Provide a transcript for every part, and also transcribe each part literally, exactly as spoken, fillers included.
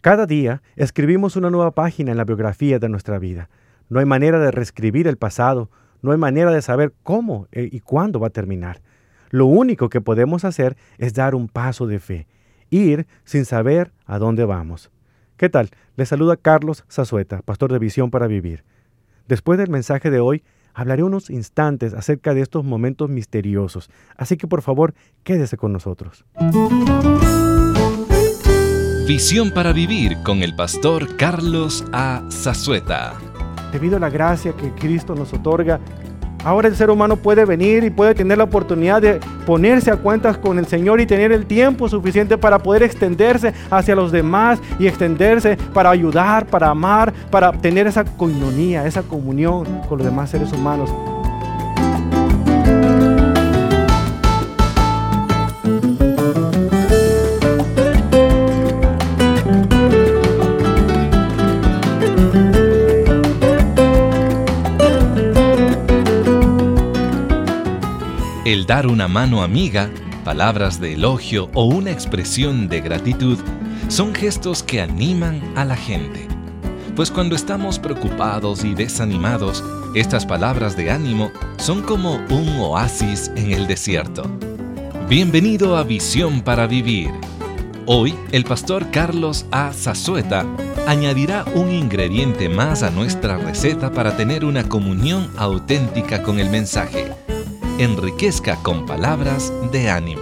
Cada día escribimos una nueva página en la biografía de nuestra vida. No hay manera de reescribir el pasado, no hay manera de saber cómo y cuándo va a terminar. Lo único que podemos hacer es dar un paso de fe, ir sin saber a dónde vamos. ¿Qué tal? Les saluda Carlos Zazueta, pastor de Visión para Vivir. Después del mensaje de hoy, hablaré unos instantes acerca de estos momentos misteriosos, así que por favor, quédese con nosotros. Visión para Vivir con el pastor Carlos A. Zazueta. Debido a la gracia que Cristo nos otorga, ahora el ser humano puede venir y puede tener la oportunidad de ponerse a cuentas con el Señor y tener el tiempo suficiente para poder extenderse hacia los demás y extenderse para ayudar, para amar, para tener esa coinonía, esa comunión con los demás seres humanos. El dar una mano amiga, palabras de elogio o una expresión de gratitud son gestos que animan a la gente. Pues cuando estamos preocupados y desanimados, estas palabras de ánimo son como un oasis en el desierto. Bienvenido a Visión para Vivir. Hoy, el pastor Carlos A. Zazueta añadirá un ingrediente más a nuestra receta para tener una comunión auténtica con el mensaje. Enriquezca con palabras de ánimo.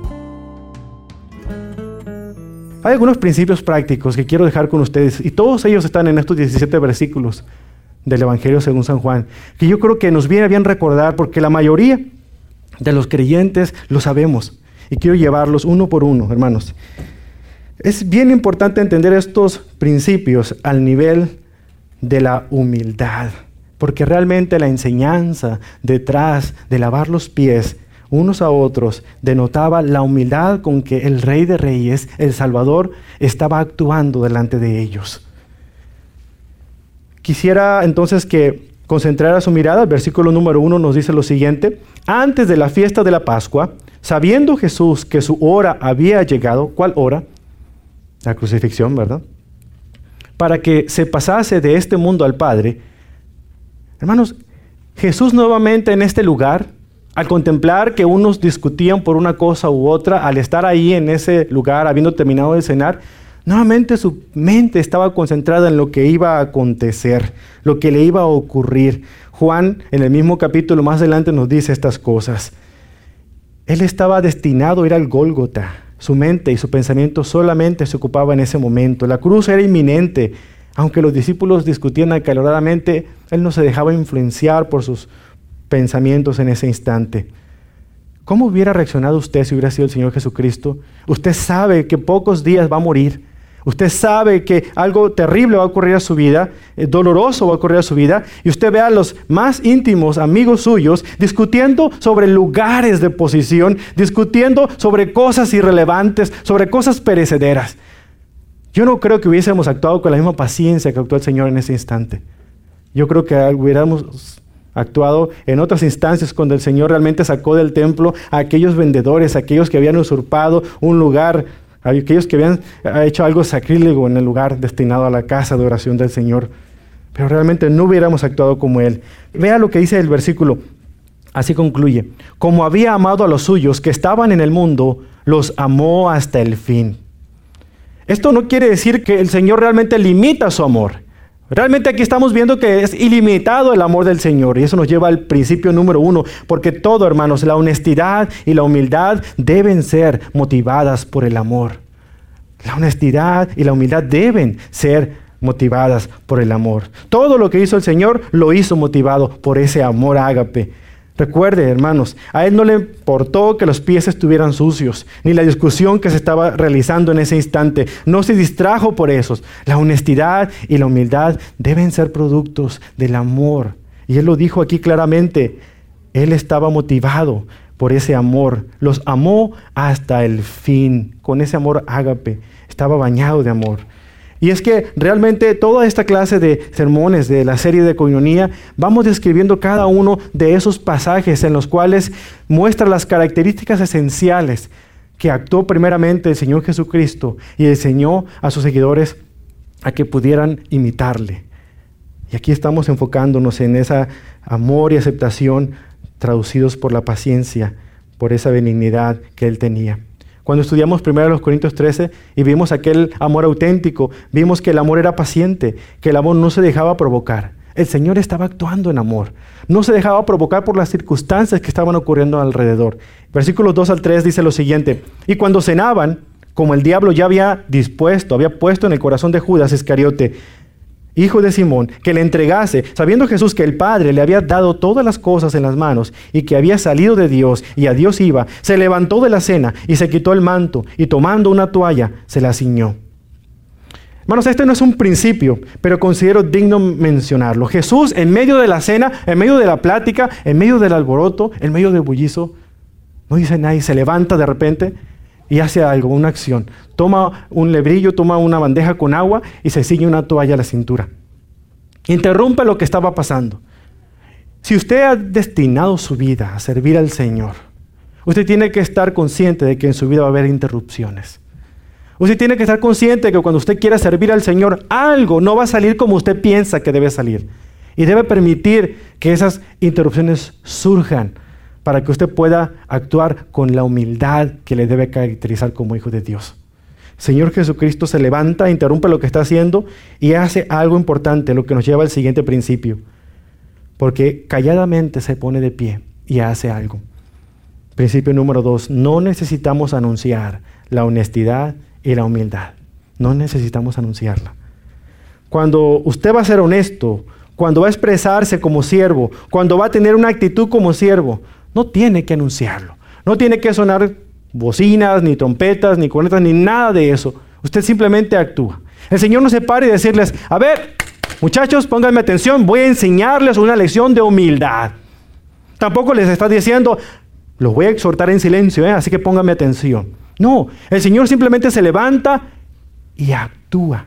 Hay algunos principios prácticos que quiero dejar con ustedes y todos ellos están en estos diecisiete versículos del Evangelio según San Juan, que yo creo que nos viene bien recordar porque la mayoría de los creyentes lo sabemos y quiero llevarlos uno por uno, hermanos. Es bien importante entender estos principios al nivel de la humildad. Porque realmente la enseñanza detrás de lavar los pies unos a otros denotaba la humildad con que el Rey de Reyes, el Salvador, estaba actuando delante de ellos. Quisiera entonces que concentrara su mirada. El versículo número uno nos dice lo siguiente: antes de la fiesta de la Pascua, sabiendo Jesús que su hora había llegado, ¿cuál hora? La crucifixión, ¿verdad? Para que se pasase de este mundo al Padre. Hermanos, Jesús nuevamente en este lugar, al contemplar que unos discutían por una cosa u otra, al estar ahí en ese lugar, habiendo terminado de cenar, nuevamente su mente estaba concentrada en lo que iba a acontecer, lo que le iba a ocurrir. Juan, en el mismo capítulo más adelante, nos dice estas cosas. Él estaba destinado a ir al Gólgota. Su mente y su pensamiento solamente se ocupaba en ese momento. La cruz era inminente. Aunque los discípulos discutían acaloradamente, él no se dejaba influenciar por sus pensamientos en ese instante. ¿Cómo hubiera reaccionado usted si hubiera sido el Señor Jesucristo? Usted sabe que pocos días va a morir. Usted sabe que algo terrible va a ocurrir a su vida, eh, doloroso va a ocurrir a su vida, y usted ve a los más íntimos amigos suyos discutiendo sobre lugares de posición, discutiendo sobre cosas irrelevantes, sobre cosas perecederas. Yo no creo que hubiésemos actuado con la misma paciencia que actuó el Señor en ese instante. Yo creo que hubiéramos actuado en otras instancias cuando el Señor realmente sacó del templo a aquellos vendedores, a aquellos que habían usurpado un lugar, a aquellos que habían hecho algo sacrílego en el lugar destinado a la casa de oración del Señor. Pero realmente no hubiéramos actuado como Él. Vea lo que dice el versículo. Así concluye. Como había amado a los suyos que estaban en el mundo, los amó hasta el fin. Esto no quiere decir que el Señor realmente limita su amor. Realmente aquí estamos viendo que es ilimitado el amor del Señor. Y eso nos lleva al principio número uno. Porque todo, hermanos, la honestidad y la humildad deben ser motivadas por el amor. La honestidad y la humildad deben ser motivadas por el amor. Todo lo que hizo el Señor lo hizo motivado por ese amor ágape. Recuerde, hermanos, a Él no le importó que los pies estuvieran sucios, ni la discusión que se estaba realizando en ese instante. No se distrajo por eso. La honestidad y la humildad deben ser productos del amor. Y Él lo dijo aquí claramente. Él estaba motivado por ese amor. Los amó hasta el fin, con ese amor ágape. Estaba bañado de amor. Y es que realmente toda esta clase de sermones de la serie de Coinonía, vamos describiendo cada uno de esos pasajes en los cuales muestra las características esenciales que actuó primeramente el Señor Jesucristo y enseñó a sus seguidores a que pudieran imitarle. Y aquí estamos enfocándonos en ese amor y aceptación traducidos por la paciencia, por esa benignidad que Él tenía. Cuando estudiamos primero Corintios trece y vimos aquel amor auténtico, vimos que el amor era paciente, que el amor no se dejaba provocar. El Señor estaba actuando en amor. No se dejaba provocar por las circunstancias que estaban ocurriendo alrededor. Versículos dos al tres dice lo siguiente: y cuando cenaban, como el diablo ya había dispuesto, había puesto en el corazón de Judas Iscariote, hijo de Simón, que le entregase, sabiendo Jesús que el Padre le había dado todas las cosas en las manos y que había salido de Dios y a Dios iba, se levantó de la cena y se quitó el manto y tomando una toalla se la ciñó. Hermanos, este no es un principio, pero considero digno mencionarlo. Jesús, en medio de la cena, en medio de la plática, en medio del alboroto, en medio del bullizo, no dice nadie, se levanta de repente y hace algo, una acción. Toma un lebrillo, toma una bandeja con agua y se ciñe una toalla a la cintura. Interrumpe lo que estaba pasando. Si usted ha destinado su vida a servir al Señor, usted tiene que estar consciente de que en su vida va a haber interrupciones. Usted tiene que estar consciente de que cuando usted quiera servir al Señor, algo no va a salir como usted piensa que debe salir. Y debe permitir que esas interrupciones surjan para que usted pueda actuar con la humildad que le debe caracterizar como hijo de Dios. Señor Jesucristo se levanta, interrumpe lo que está haciendo y hace algo importante, lo que nos lleva al siguiente principio. Porque calladamente se pone de pie y hace algo. Principio número dos, no necesitamos anunciar la honestidad y la humildad. No necesitamos anunciarla. Cuando usted va a ser honesto, cuando va a expresarse como siervo, cuando va a tener una actitud como siervo, no tiene que anunciarlo. No tiene que sonar bocinas, ni trompetas, ni cornetas, ni nada de eso. Usted simplemente actúa. El Señor no se para y decirles, a ver, muchachos, pónganme atención, voy a enseñarles una lección de humildad. Tampoco les está diciendo, los voy a exhortar en silencio, ¿eh? Así que pónganme atención. No, el Señor simplemente se levanta y actúa.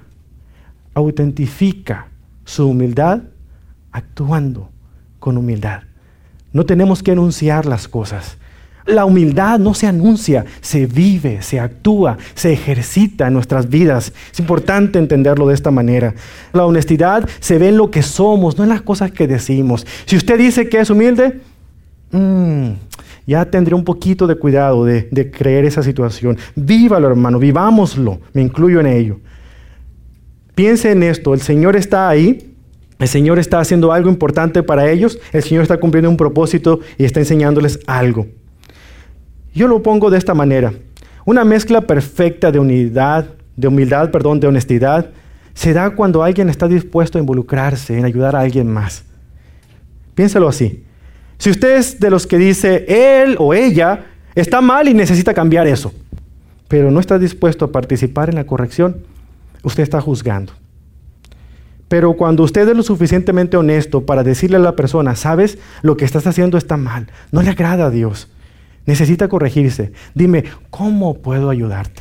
Autentifica su humildad actuando con humildad. No tenemos que anunciar las cosas. La humildad no se anuncia, se vive, se actúa, se ejercita en nuestras vidas. Es importante entenderlo de esta manera. La honestidad se ve en lo que somos, no en las cosas que decimos. Si usted dice que es humilde, mmm, ya tendré un poquito de cuidado de, de creer esa situación. Vívalo, hermano, vivámoslo. Me incluyo en ello. Piense en esto, el Señor está ahí. El Señor está haciendo algo importante para ellos. El Señor está cumpliendo un propósito y está enseñándoles algo. Yo lo pongo de esta manera. Una mezcla perfecta de unidad, de humildad, perdón, de honestidad, se da cuando alguien está dispuesto a involucrarse en ayudar a alguien más. Piénsalo así. Si usted es de los que dice, él o ella está mal y necesita cambiar eso, pero no está dispuesto a participar en la corrección, usted está juzgando. Pero cuando usted es lo suficientemente honesto para decirle a la persona, sabes, lo que estás haciendo está mal, no le agrada a Dios, necesita corregirse, dime, ¿cómo puedo ayudarte?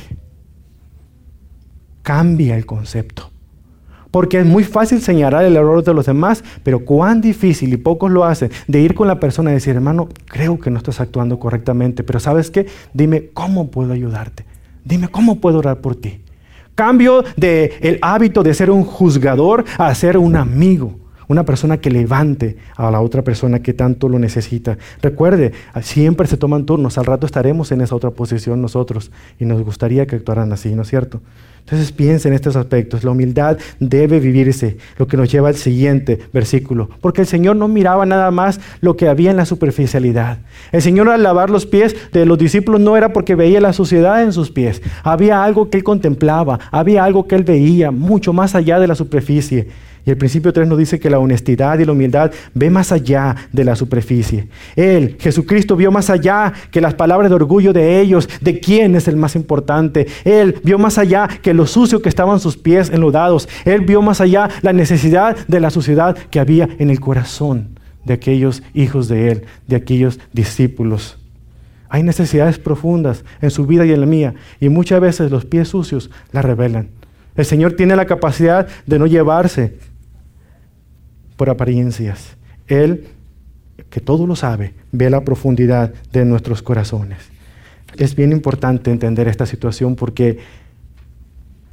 Cambia el concepto. Porque es muy fácil señalar el error de los demás, pero cuán difícil, y pocos lo hacen, de ir con la persona y decir, hermano, creo que no estás actuando correctamente, pero ¿sabes qué? Dime, ¿cómo puedo ayudarte? Dime, ¿cómo puedo orar por ti? Cambio de el hábito de ser un juzgador a ser un amigo, una persona que levante a la otra persona que tanto lo necesita. Recuerde, siempre se toman turnos, al rato estaremos en esa otra posición nosotros y nos gustaría que actuaran así, ¿no es cierto? Entonces piensa en estos aspectos. La humildad debe vivirse, lo que nos lleva al siguiente versículo. Porque el Señor no miraba nada más lo que había en la superficialidad. El Señor al lavar los pies de los discípulos no era porque veía la suciedad en sus pies. Había algo que Él contemplaba, había algo que Él veía, mucho más allá de la superficie. Y el principio tres nos dice que la honestidad y la humildad ve más allá de la superficie. Él, Jesucristo, vio más allá que las palabras de orgullo de ellos, de quién es el más importante. Él vio más allá que lo sucio que estaban sus pies enlodados. Él vio más allá la necesidad de la suciedad que había en el corazón de aquellos hijos de Él, de aquellos discípulos. Hay necesidades profundas en su vida y en la mía, y muchas veces los pies sucios la revelan. El Señor tiene la capacidad de no llevarse por apariencias. Él, que todo lo sabe, ve la profundidad de nuestros corazones. Es bien importante entender esta situación porque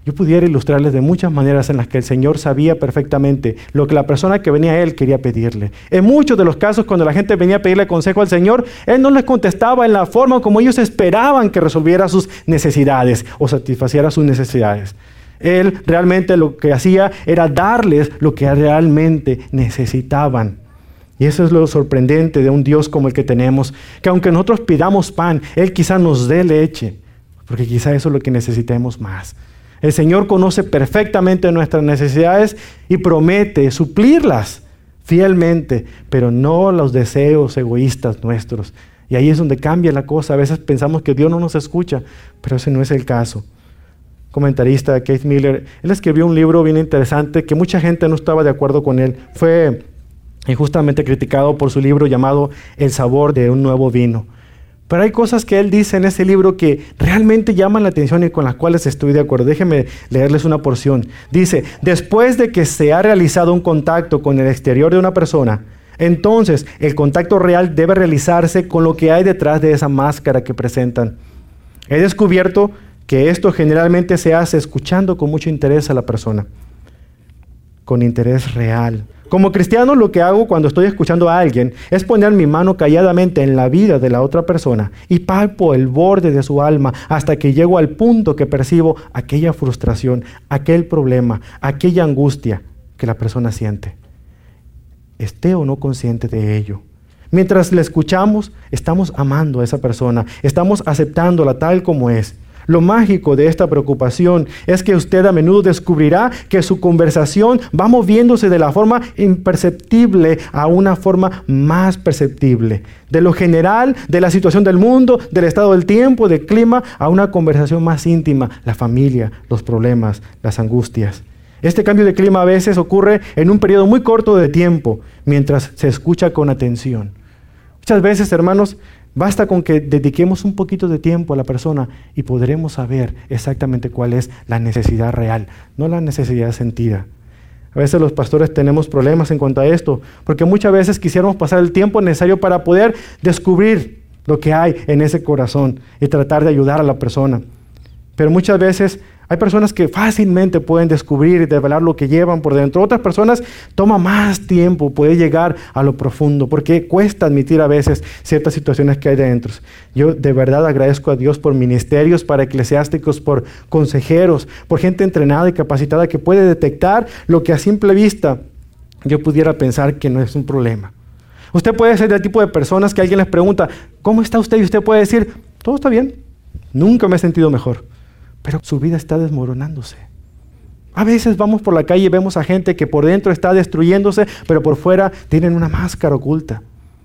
Yo pudiera ilustrarles de muchas maneras en las que el Señor sabía perfectamente lo que la persona que venía a Él quería pedirle. En muchos de los casos, cuando la gente venía a pedirle consejo al Señor, Él no les contestaba en la forma como ellos esperaban que resolviera sus necesidades o satisfaciera sus necesidades. Él realmente lo que hacía era darles lo que realmente necesitaban. Y eso es lo sorprendente de un Dios como el que tenemos, que aunque nosotros pidamos pan, Él quizá nos dé leche, porque quizá eso es lo que necesitemos más. El Señor conoce perfectamente nuestras necesidades y promete suplirlas fielmente, pero no los deseos egoístas nuestros. Y ahí es donde cambia la cosa. A veces pensamos que Dios no nos escucha, pero ese no es el caso. Comentarista Keith Miller, él escribió un libro bien interesante que mucha gente no estaba de acuerdo con él. Fue injustamente criticado por su libro llamado El sabor de un nuevo vino. Pero hay cosas que él dice en ese libro que realmente llaman la atención y con las cuales estoy de acuerdo. Déjenme leerles una porción. Dice, después de que se ha realizado un contacto con el exterior de una persona, entonces el contacto real debe realizarse con lo que hay detrás de esa máscara que presentan. He descubierto que esto generalmente se hace escuchando con mucho interés a la persona, con interés real. Como cristiano, lo que hago cuando estoy escuchando a alguien es poner mi mano calladamente en la vida de la otra persona y palpo el borde de su alma hasta que llego al punto que percibo aquella frustración, aquel problema, aquella angustia que la persona siente, esté o no consciente de ello. Mientras le escuchamos, estamos amando a esa persona, estamos aceptándola tal como es. Lo mágico de esta preocupación es que usted a menudo descubrirá que su conversación va moviéndose de la forma imperceptible a una forma más perceptible. De lo general, de la situación del mundo, del estado del tiempo, del clima, a una conversación más íntima, la familia, los problemas, las angustias. Este cambio de clima a veces ocurre en un periodo muy corto de tiempo, mientras se escucha con atención. Muchas veces, hermanos, basta con que dediquemos un poquito de tiempo a la persona y podremos saber exactamente cuál es la necesidad real, no la necesidad sentida. A veces los pastores tenemos problemas en cuanto a esto, porque muchas veces quisiéramos pasar el tiempo necesario para poder descubrir lo que hay en ese corazón y tratar de ayudar a la persona. Pero muchas veces hay personas que fácilmente pueden descubrir y develar lo que llevan por dentro. Otras personas toma más tiempo poder llegar a lo profundo, porque cuesta admitir a veces ciertas situaciones que hay dentro. Yo de verdad agradezco a Dios por ministerios para eclesiásticos, por consejeros, por gente entrenada y capacitada que puede detectar lo que a simple vista yo pudiera pensar que no es un problema. Usted puede ser del tipo de personas que alguien les pregunta, ¿cómo está usted? Y usted puede decir, todo está bien, nunca me he sentido mejor. Pero su vida está desmoronándose. A veces vamos por la calle y vemos a gente que por dentro está destruyéndose, pero por fuera tienen una máscara oculta.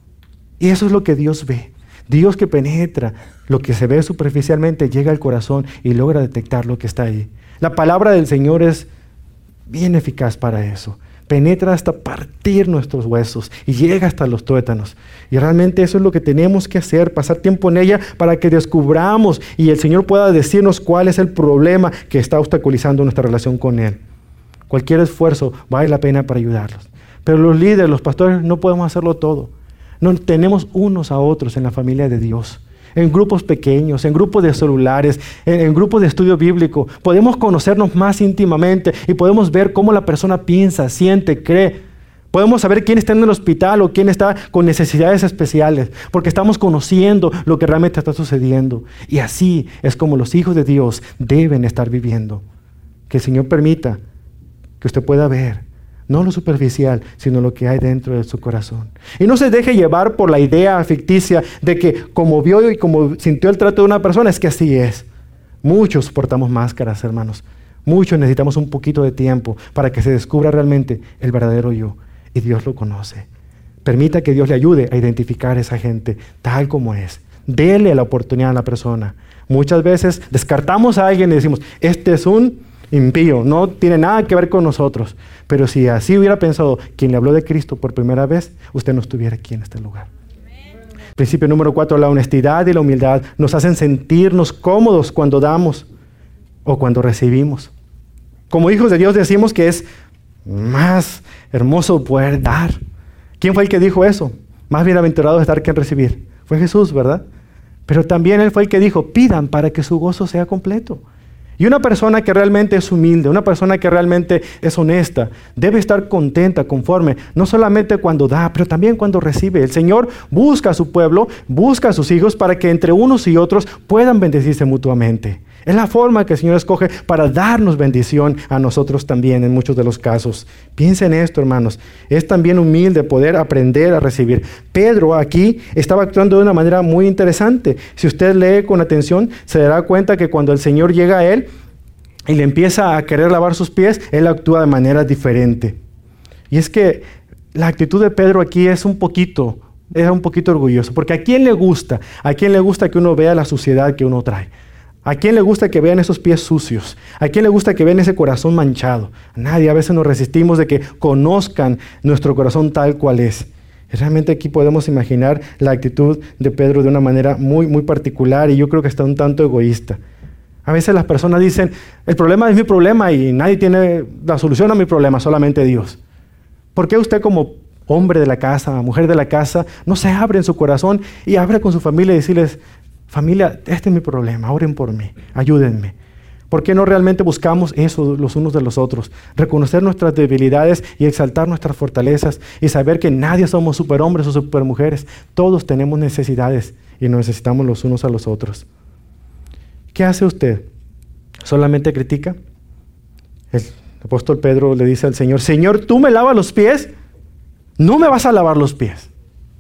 Y eso es lo que Dios ve. Dios que penetra lo que se ve superficialmente, llega al corazón y logra detectar lo que está ahí. La palabra del Señor es bien eficaz para eso. Penetra hasta partir nuestros huesos y llega hasta los tuétanos. Y realmente eso es lo que tenemos que hacer, pasar tiempo en ella para que descubramos y el Señor pueda decirnos cuál es el problema que está obstaculizando nuestra relación con Él. Cualquier esfuerzo vale la pena para ayudarlos. Pero los líderes, los pastores, no podemos hacerlo todo. No tenemos unos a otros en la familia de Dios. En grupos pequeños, en grupos de celulares, en, en grupos de estudio bíblico. Podemos conocernos más íntimamente y podemos ver cómo la persona piensa, siente, cree. Podemos saber quién está en el hospital o quién está con necesidades especiales, porque estamos conociendo lo que realmente está sucediendo. Y así es como los hijos de Dios deben estar viviendo. Que el Señor permita que usted pueda ver no lo superficial, sino lo que hay dentro de su corazón. Y no se deje llevar por la idea ficticia de que como vio y como sintió el trato de una persona, es que así es. Muchos portamos máscaras, hermanos. Muchos necesitamos un poquito de tiempo para que se descubra realmente el verdadero yo. Y Dios lo conoce. Permita que Dios le ayude a identificar a esa gente tal como es. Dele la oportunidad a la persona. Muchas veces descartamos a alguien y decimos, este es un impío, no tiene nada que ver con nosotros. Pero si así hubiera pensado quien le habló de Cristo por primera vez, usted no estuviera aquí en este lugar. Amén. Principio número cuatro, la honestidad y la humildad nos hacen sentirnos cómodos cuando damos o cuando recibimos. Como hijos de Dios decimos que es más hermoso poder dar. ¿Quién fue el que dijo eso? Más bienaventurado es dar que en recibir. Fue Jesús, ¿verdad? Pero también Él fue el que dijo, pidan para que su gozo sea completo. Y una persona que realmente es humilde, una persona que realmente es honesta, debe estar contenta, conforme, no solamente cuando da, pero también cuando recibe. El Señor busca a su pueblo, busca a sus hijos para que entre unos y otros puedan bendecirse mutuamente. Es la forma que el Señor escoge para darnos bendición a nosotros también en muchos de los casos. Piensen en esto, hermanos. Es también humilde poder aprender a recibir. Pedro aquí estaba actuando de una manera muy interesante. Si usted lee con atención, se dará cuenta que cuando el Señor llega a él y le empieza a querer lavar sus pies, él actúa de manera diferente. Y es que la actitud de Pedro aquí es un poquito, es un poquito orgulloso. Porque ¿a quién le gusta? ¿A quién le gusta que uno vea la suciedad que uno trae? ¿A quién le gusta que vean esos pies sucios? ¿A quién le gusta que vean ese corazón manchado? A nadie. A veces nos resistimos de que conozcan nuestro corazón tal cual es. Realmente aquí podemos imaginar la actitud de Pedro de una manera muy, muy particular, y yo creo que está un tanto egoísta. A veces las personas dicen, el problema es mi problema y nadie tiene la solución a mi problema, solamente Dios. ¿Por qué usted como hombre de la casa, mujer de la casa, no se abre en su corazón y abre con su familia y decirles, familia, este es mi problema, oren por mí, ayúdenme? ¿Por qué no realmente buscamos eso los unos de los otros? Reconocer nuestras debilidades y exaltar nuestras fortalezas y saber que nadie somos superhombres o supermujeres. Todos tenemos necesidades y nos necesitamos los unos a los otros. ¿Qué hace usted? ¿Solamente critica? El apóstol Pedro le dice al Señor, Señor, ¿tú me lavas los pies? No me vas a lavar los pies.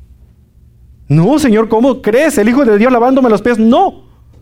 No, Señor, ¿cómo crees? El Hijo de Dios lavándome los pies. No.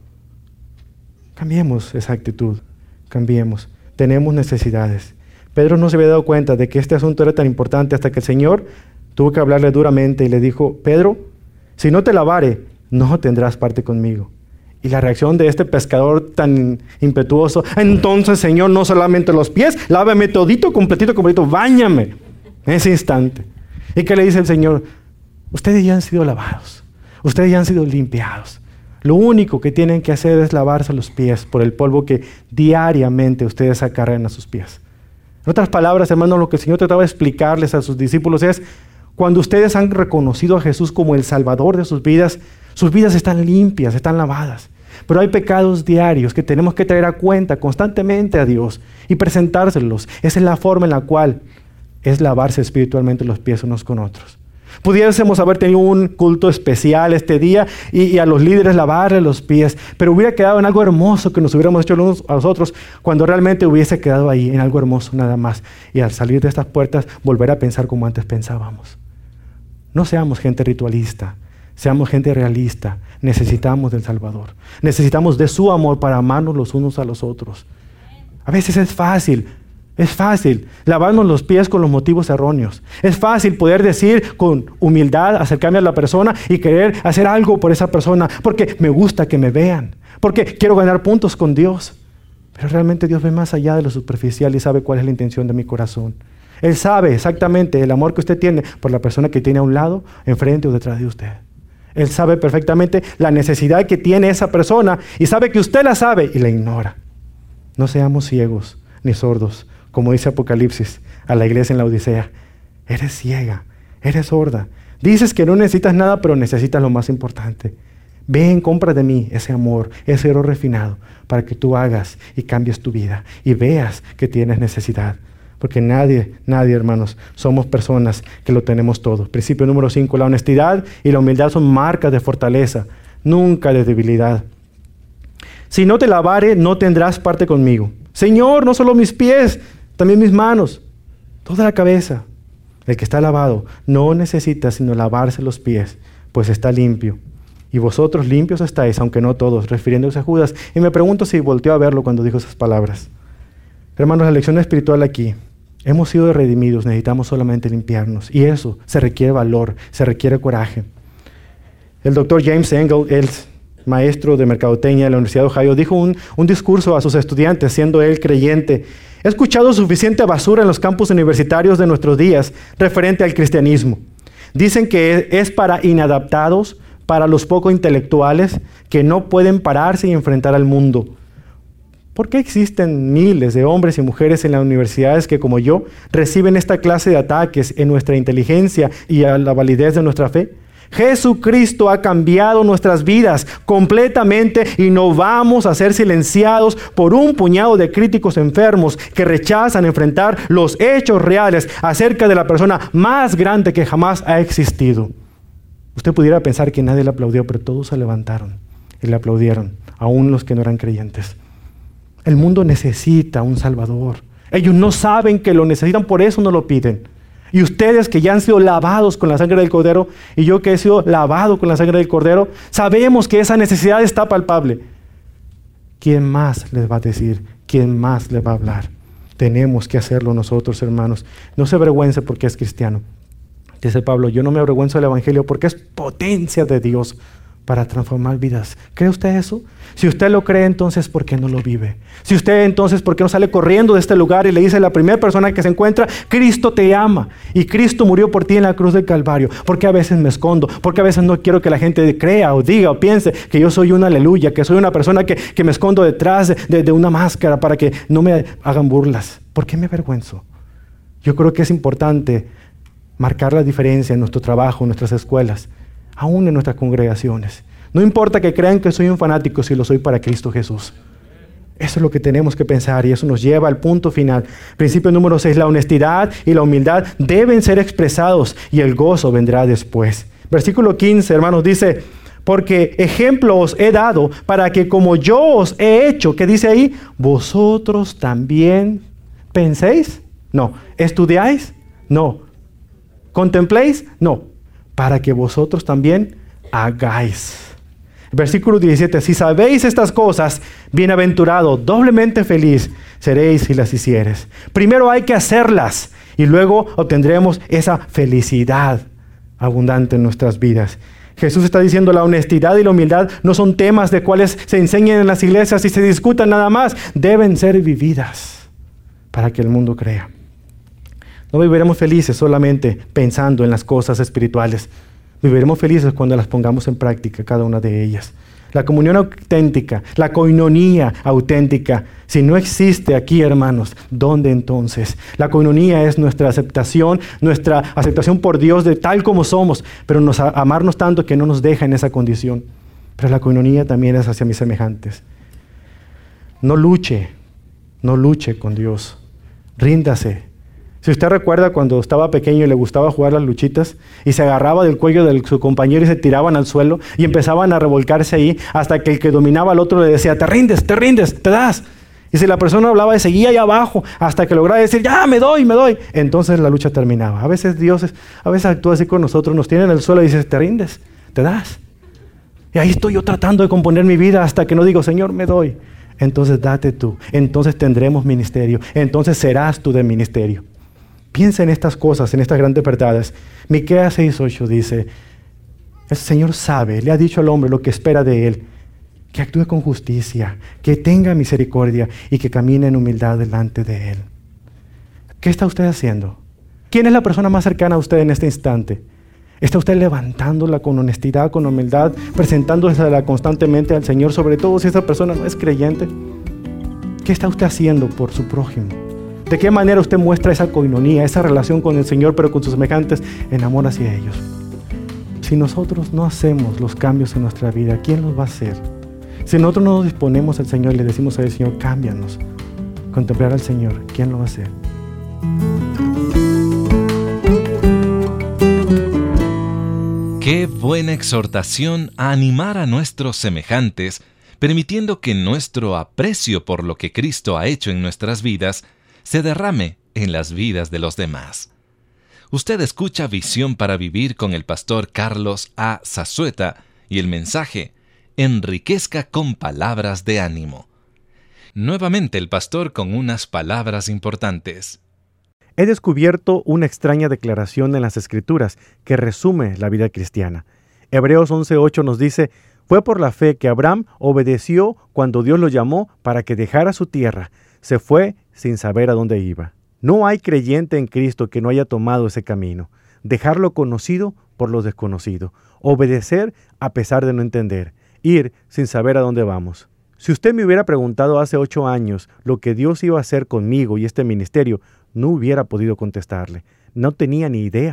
Cambiemos esa actitud. Cambiemos. Tenemos necesidades. Pedro no se había dado cuenta de que este asunto era tan importante hasta que el Señor tuvo que hablarle duramente y le dijo, Pedro, si no te lavare, no tendrás parte conmigo. Y la reacción de este pescador tan impetuoso, entonces, Señor, no solamente los pies, lávame todito, completito, completito, báñame. En ese instante. ¿Y qué le dice el Señor? Ustedes ya han sido lavados, ustedes ya han sido limpiados. Lo único que tienen que hacer es lavarse los pies por el polvo que diariamente ustedes acarrean a sus pies. En otras palabras, hermanos, lo que el Señor trataba de explicarles a sus discípulos es, cuando ustedes han reconocido a Jesús como el Salvador de sus vidas, sus vidas están limpias, están lavadas. Pero hay pecados diarios que tenemos que traer a cuenta constantemente a Dios y presentárselos. Esa es la forma en la cual es lavarse espiritualmente los pies unos con otros. Pudiésemos haber tenido un culto especial este día y, y a los líderes lavarle los pies, pero hubiera quedado en algo hermoso que nos hubiéramos hecho unos a los otros cuando realmente hubiese quedado ahí en algo hermoso nada más. Y al salir de estas puertas volver a pensar como antes pensábamos. No seamos gente ritualista, seamos gente realista. Necesitamos del Salvador. Necesitamos de su amor para amarnos los unos a los otros. A veces es fácil. Es fácil lavarnos los pies con los motivos erróneos. Es fácil poder decir con humildad, acercarme a la persona y querer hacer algo por esa persona porque me gusta que me vean, porque quiero ganar puntos con Dios. Pero realmente Dios ve más allá de lo superficial y sabe cuál es la intención de mi corazón. Él sabe exactamente el amor que usted tiene por la persona que tiene a un lado, enfrente o detrás de usted. Él sabe perfectamente la necesidad que tiene esa persona y sabe que usted la sabe y la ignora. No seamos ciegos ni sordos. Como dice Apocalipsis a la iglesia en la Odisea, eres ciega, eres sorda. Dices que no necesitas nada, pero necesitas lo más importante. Ven, compra de mí ese amor, ese oro refinado, para que tú hagas y cambies tu vida y veas que tienes necesidad. Porque nadie, nadie, hermanos, somos personas que lo tenemos todo. Principio número cinco, la honestidad y la humildad son marcas de fortaleza, nunca de debilidad. Si no te lavare, no tendrás parte conmigo. Señor, no solo mis pies, también mis manos, toda la cabeza. El que está lavado no necesita sino lavarse los pies, pues está limpio. Y vosotros limpios estáis, aunque no todos, refiriéndose a Judas. Y me pregunto si volteó a verlo cuando dijo esas palabras. Hermanos, la lección espiritual aquí. Hemos sido redimidos, necesitamos solamente limpiarnos. Y eso se requiere valor, se requiere coraje. El doctor James Engel, el maestro de mercadotecnia de la Universidad de Ohio, dijo un, un discurso a sus estudiantes, siendo él creyente. He escuchado suficiente basura en los campus universitarios de nuestros días referente al cristianismo. Dicen que es para inadaptados, para los poco intelectuales, que no pueden pararse y enfrentar al mundo. ¿Por qué existen miles de hombres y mujeres en las universidades que, como yo, reciben esta clase de ataques en nuestra inteligencia y a la validez de nuestra fe? Jesucristo ha cambiado nuestras vidas completamente y no vamos a ser silenciados por un puñado de críticos enfermos que rechazan enfrentar los hechos reales acerca de la persona más grande que jamás ha existido. Usted pudiera pensar que nadie le aplaudió, pero todos se levantaron y le aplaudieron, aún los que no eran creyentes. El mundo necesita un Salvador. Ellos no saben que lo necesitan, por eso no lo piden. Y ustedes que ya han sido lavados con la sangre del Cordero, y yo que he sido lavado con la sangre del Cordero, sabemos que esa necesidad está palpable. ¿Quién más les va a decir? ¿Quién más les va a hablar? Tenemos que hacerlo nosotros, hermanos. No se avergüence porque es cristiano. Dice Pablo, yo no me avergüenzo del Evangelio porque es potencia de Dios para transformar vidas. ¿Cree usted eso? Si usted lo cree, entonces, ¿por qué no lo vive? Si usted, entonces, ¿por qué no sale corriendo de este lugar y le dice a la primera persona que se encuentra, Cristo te ama y Cristo murió por ti en la cruz del Calvario? ¿Por qué a veces me escondo? ¿Por qué a veces no quiero que la gente crea o diga o piense que yo soy una aleluya, que soy una persona que, que me escondo detrás de, de, de una máscara para que no me hagan burlas? ¿Por qué me avergüenzo? Yo creo que es importante marcar la diferencia en nuestro trabajo, en nuestras escuelas, aún en nuestras congregaciones. No importa que crean que soy un fanático si lo soy para Cristo Jesús. Eso es lo que tenemos que pensar y eso nos lleva al punto final. Principio número seis, la honestidad y la humildad deben ser expresados y el gozo vendrá después. Versículo quince, hermanos, dice, porque ejemplo os he dado para que como yo os he hecho, ¿qué dice ahí? Vosotros también penséis, no, estudiáis, no, contempléis, no, para que vosotros también hagáis. Versículo diecisiete, si sabéis estas cosas, bienaventurado, doblemente feliz seréis si las hicieres. Primero hay que hacerlas y luego obtendremos esa felicidad abundante en nuestras vidas. Jesús está diciendo la honestidad y la humildad no son temas de cuales se enseñan en las iglesias y se discutan nada más. Deben ser vividas para que el mundo crea. No viviremos felices solamente pensando en las cosas espirituales. Viviremos felices cuando las pongamos en práctica, cada una de ellas. La comunión auténtica, la coinonía auténtica, si no existe aquí, hermanos, ¿dónde entonces? La coinonía es nuestra aceptación, nuestra aceptación por Dios de tal como somos, pero nos amarnos tanto que no nos deja en esa condición. Pero la coinonía también es hacia mis semejantes. No luche, no luche con Dios, ríndase. Si usted recuerda cuando estaba pequeño y le gustaba jugar las luchitas y se agarraba del cuello de su compañero y se tiraban al suelo y empezaban a revolcarse ahí hasta que el que dominaba al otro le decía, te rindes, te rindes, te das. Y si la persona hablaba y seguía allá abajo hasta que lograba decir, ya me doy, me doy, entonces la lucha terminaba. A veces Dios, es, a veces actúa así con nosotros, nos tiene en el suelo y dice, te rindes, te das. Y ahí estoy yo tratando de componer mi vida hasta que no digo, Señor, me doy. Entonces date tú, entonces tendremos ministerio, entonces serás tú de ministerio. Piensa en estas cosas, en estas grandes verdades. Miqueas seis ocho dice, el Señor sabe, le ha dicho al hombre lo que espera de él, que actúe con justicia, que tenga misericordia y que camine en humildad delante de él. ¿Qué está usted haciendo? ¿Quién es la persona más cercana a usted en este instante? ¿Está usted levantándola con honestidad, con humildad, presentándosela constantemente al Señor, sobre todo si esa persona no es creyente? ¿Qué está usted haciendo por su prójimo? ¿De qué manera usted muestra esa coinonía, esa relación con el Señor, pero con sus semejantes en amor hacia ellos? Si nosotros no hacemos los cambios en nuestra vida, ¿quién los va a hacer? Si nosotros no nos disponemos al Señor y le decimos al Señor, cámbianos, contemplar al Señor, ¿quién lo va a hacer? Qué buena exhortación a animar a nuestros semejantes, permitiendo que nuestro aprecio por lo que Cristo ha hecho en nuestras vidas se derrame en las vidas de los demás. Usted escucha Visión para Vivir con el pastor Carlos A. Zazueta y el mensaje enriquezca con palabras de ánimo. Nuevamente el pastor con unas palabras importantes. He descubierto una extraña declaración en las Escrituras que resume la vida cristiana. Hebreos once ocho nos dice, fue por la fe que Abraham obedeció cuando Dios lo llamó para que dejara su tierra. Se fue sin saber a dónde iba. No hay creyente en Cristo que no haya tomado ese camino. Dejar lo conocido por lo desconocido. Obedecer a pesar de no entender. Ir sin saber a dónde vamos. Si usted me hubiera preguntado hace ocho años lo que Dios iba a hacer conmigo y este ministerio, no hubiera podido contestarle. No tenía ni idea.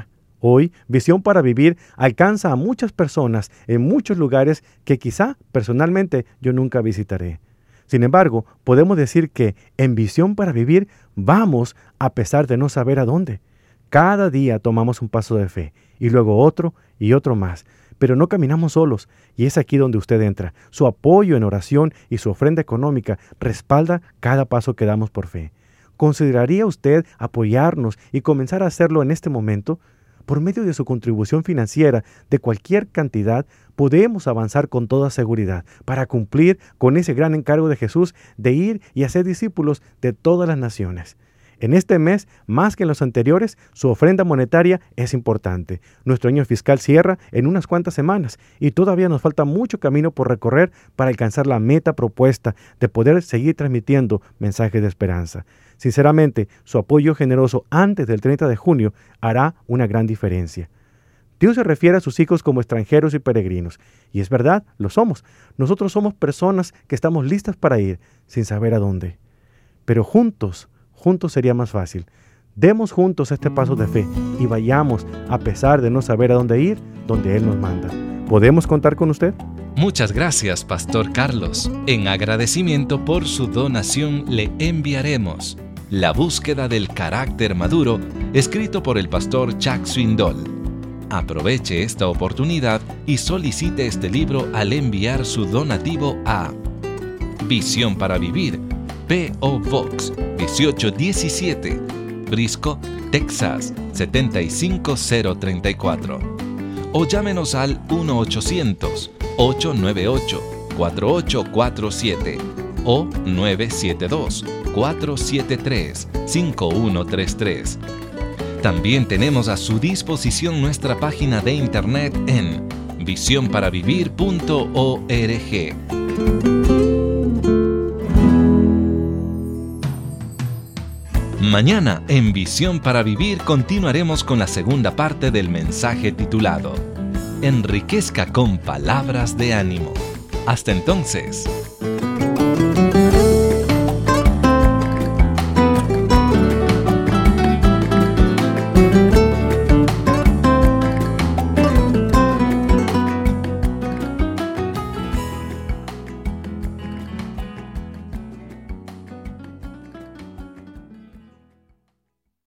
Hoy, Visión para Vivir alcanza a muchas personas en muchos lugares que quizá personalmente yo nunca visitaré. Sin embargo, podemos decir que en Visión para Vivir vamos a pesar de no saber a dónde. Cada día tomamos un paso de fe y luego otro y otro más. Pero no caminamos solos, y es aquí donde usted entra. Su apoyo en oración y su ofrenda económica respalda cada paso que damos por fe. ¿Consideraría usted apoyarnos y comenzar a hacerlo en este momento? Por medio de su contribución financiera de cualquier cantidad, podemos avanzar con toda seguridad para cumplir con ese gran encargo de Jesús de ir y hacer discípulos de todas las naciones. En este mes, más que en los anteriores, su ofrenda monetaria es importante. Nuestro año fiscal cierra en unas cuantas semanas y todavía nos falta mucho camino por recorrer para alcanzar la meta propuesta de poder seguir transmitiendo mensajes de esperanza. Sinceramente, su apoyo generoso antes del treinta de junio hará una gran diferencia. Dios se refiere a sus hijos como extranjeros y peregrinos. Y es verdad, lo somos. Nosotros somos personas que estamos listas para ir, sin saber a dónde. Pero juntos, juntos sería más fácil. Demos juntos este paso de fe y vayamos, a pesar de no saber a dónde ir, donde Él nos manda. ¿Podemos contar con usted? Muchas gracias, Pastor Carlos. En agradecimiento por su donación le enviaremos La búsqueda del carácter maduro, escrito por el pastor Chuck Swindoll. Aproveche esta oportunidad y solicite este libro al enviar su donativo a Visión para Vivir, P O Box dieciocho diecisiete, Brisco, Texas siete cinco cero tres cuatro. O llámenos al uno ochocientos, ocho nueve ocho, cuatro ocho cuatro siete o nueve siete dos, cuatro siete tres, cinco uno tres tres. También tenemos a su disposición nuestra página de internet en visión para vivir punto org. Mañana en Visión para Vivir continuaremos con la segunda parte del mensaje titulado Enriquezca con palabras de ánimo. Hasta entonces.